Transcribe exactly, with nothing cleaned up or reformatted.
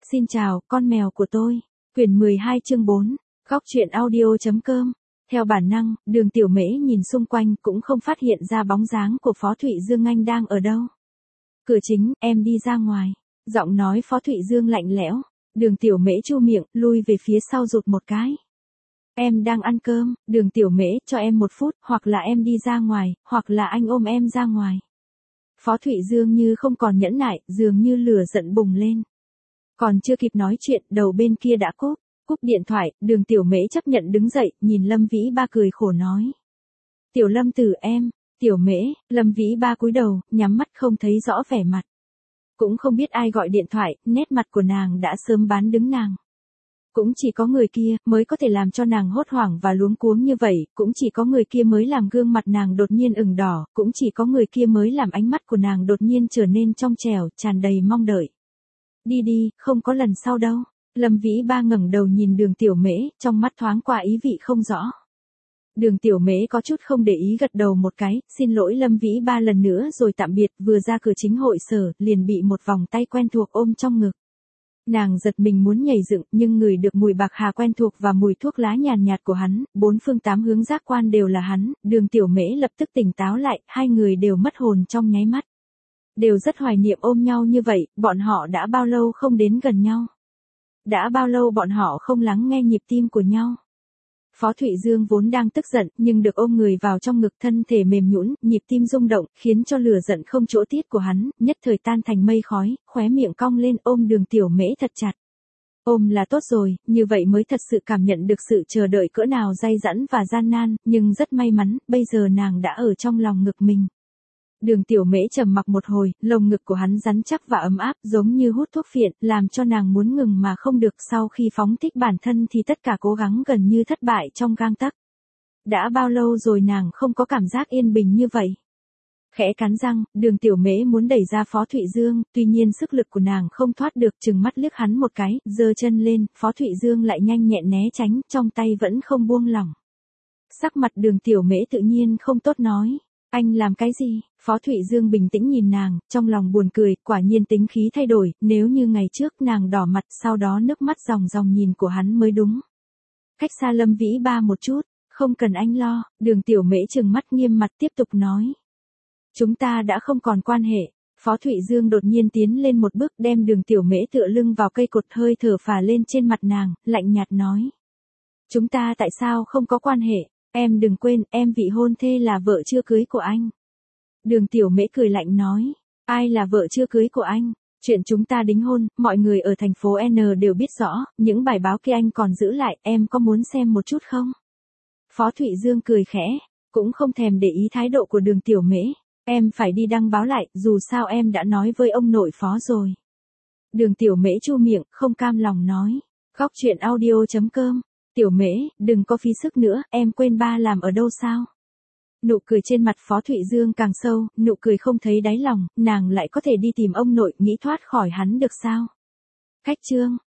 Xin chào, con mèo của tôi. Quyển mười hai chương bốn. Góc truyện audio.com. Theo bản năng, Đường Tiểu Mễ nhìn xung quanh cũng không phát hiện ra bóng dáng của Phó Thụy Dương Anh đang ở đâu. Cửa chính, em đi ra ngoài. Giọng nói Phó Thụy Dương lạnh lẽo. Đường Tiểu Mễ chu miệng, lui về phía sau rụt một cái. Em đang ăn cơm, Đường Tiểu Mễ, cho em một phút, hoặc là em đi ra ngoài, hoặc là anh ôm em ra ngoài. Phó Thụy Dương như không còn nhẫn nại, dường như lửa giận bùng lên. Còn chưa kịp nói chuyện, đầu bên kia đã cúp. Cúp điện thoại, Đường Tiểu Mễ chấp nhận đứng dậy, nhìn Lâm Vĩ Ba cười khổ nói. Tiểu Lâm Tử em, Tiểu Mễ, Lâm Vĩ Ba cúi đầu, nhắm mắt không thấy rõ vẻ mặt. Cũng không biết ai gọi điện thoại, nét mặt của nàng đã sớm bán đứng nàng. Cũng chỉ có người kia mới có thể làm cho nàng hốt hoảng và luống cuống như vậy, cũng chỉ có người kia mới làm gương mặt nàng đột nhiên ửng đỏ, cũng chỉ có người kia mới làm ánh mắt của nàng đột nhiên trở nên trong trẻo, tràn đầy mong đợi. Đi đi, không có lần sau đâu. Lâm Vĩ Ba ngẩng đầu nhìn Đường Tiểu Mễ, trong mắt thoáng qua ý vị không rõ. Đường Tiểu Mễ có chút không để ý gật đầu một cái, xin lỗi Lâm Vĩ Ba lần nữa rồi tạm biệt, vừa ra cửa chính hội sở, liền bị một vòng tay quen thuộc ôm trong ngực. Nàng giật mình muốn nhảy dựng, nhưng ngửi được mùi bạc hà quen thuộc và mùi thuốc lá nhàn nhạt của hắn, bốn phương tám hướng giác quan đều là hắn, Đường Tiểu Mễ lập tức tỉnh táo lại, hai người đều mất hồn trong nháy mắt. Đều rất hoài niệm ôm nhau như vậy, bọn họ đã bao lâu không đến gần nhau. Đã bao lâu bọn họ không lắng nghe nhịp tim của nhau. Phó Thụy Dương vốn đang tức giận, nhưng được ôm người vào trong ngực, thân thể mềm nhũn, nhịp tim rung động, khiến cho lửa giận không chỗ tiết của hắn, nhất thời tan thành mây khói, khóe miệng cong lên ôm Đường Tiểu Mễ thật chặt. Ôm là tốt rồi, như vậy mới thật sự cảm nhận được sự chờ đợi cỡ nào day dẫm và gian nan, nhưng rất may mắn, bây giờ nàng đã ở trong lòng ngực mình. Đường Tiểu Mễ trầm mặc một hồi, lồng ngực của hắn rắn chắc và ấm áp, giống như hút thuốc phiện, làm cho nàng muốn ngừng mà không được, sau khi phóng thích bản thân thì tất cả cố gắng gần như thất bại trong gang tấc. Đã bao lâu rồi nàng không có cảm giác yên bình như vậy. Khẽ cắn răng, Đường Tiểu Mễ muốn đẩy ra Phó Thụy Dương, tuy nhiên sức lực của nàng không thoát được, chừng mắt liếc hắn một cái, giơ chân lên, Phó Thụy Dương lại nhanh nhẹn né tránh, trong tay vẫn không buông lỏng. Sắc mặt Đường Tiểu Mễ tự nhiên không tốt nói. Anh làm cái gì? Phó Thụy Dương bình tĩnh nhìn nàng, trong lòng buồn cười, quả nhiên tính khí thay đổi, nếu như ngày trước nàng đỏ mặt, sau đó nước mắt ròng ròng nhìn của hắn mới đúng. Cách xa Lâm Vĩ Ba một chút, không cần anh lo, Đường Tiểu Mễ trừng mắt nghiêm mặt tiếp tục nói. Chúng ta đã không còn quan hệ. Phó Thụy Dương đột nhiên tiến lên một bước, đem Đường Tiểu Mễ tựa lưng vào cây cột, hơi thở phả lên trên mặt nàng, lạnh nhạt nói. Chúng ta tại sao không có quan hệ? Em đừng quên, em vị hôn thê là vợ chưa cưới của anh. Đường Tiểu Mễ cười lạnh nói. Ai là vợ chưa cưới của anh? Chuyện chúng ta đính hôn, mọi người ở thành phố N đều biết rõ, những bài báo kia anh còn giữ lại, em có muốn xem một chút không? Phó Thụy Dương cười khẽ, cũng không thèm để ý thái độ của Đường Tiểu Mễ. Em phải đi đăng báo lại, dù sao em đã nói với ông nội Phó rồi. Đường Tiểu Mễ chu miệng, không cam lòng nói. Góc truyện audio.com. Tiểu Mễ, đừng có phí sức nữa, em quên ba làm ở đâu sao? Nụ cười trên mặt Phó Thụy Dương càng sâu, nụ cười không thấy đáy lòng, nàng lại có thể đi tìm ông nội, nghĩ thoát khỏi hắn được sao? Cách chương.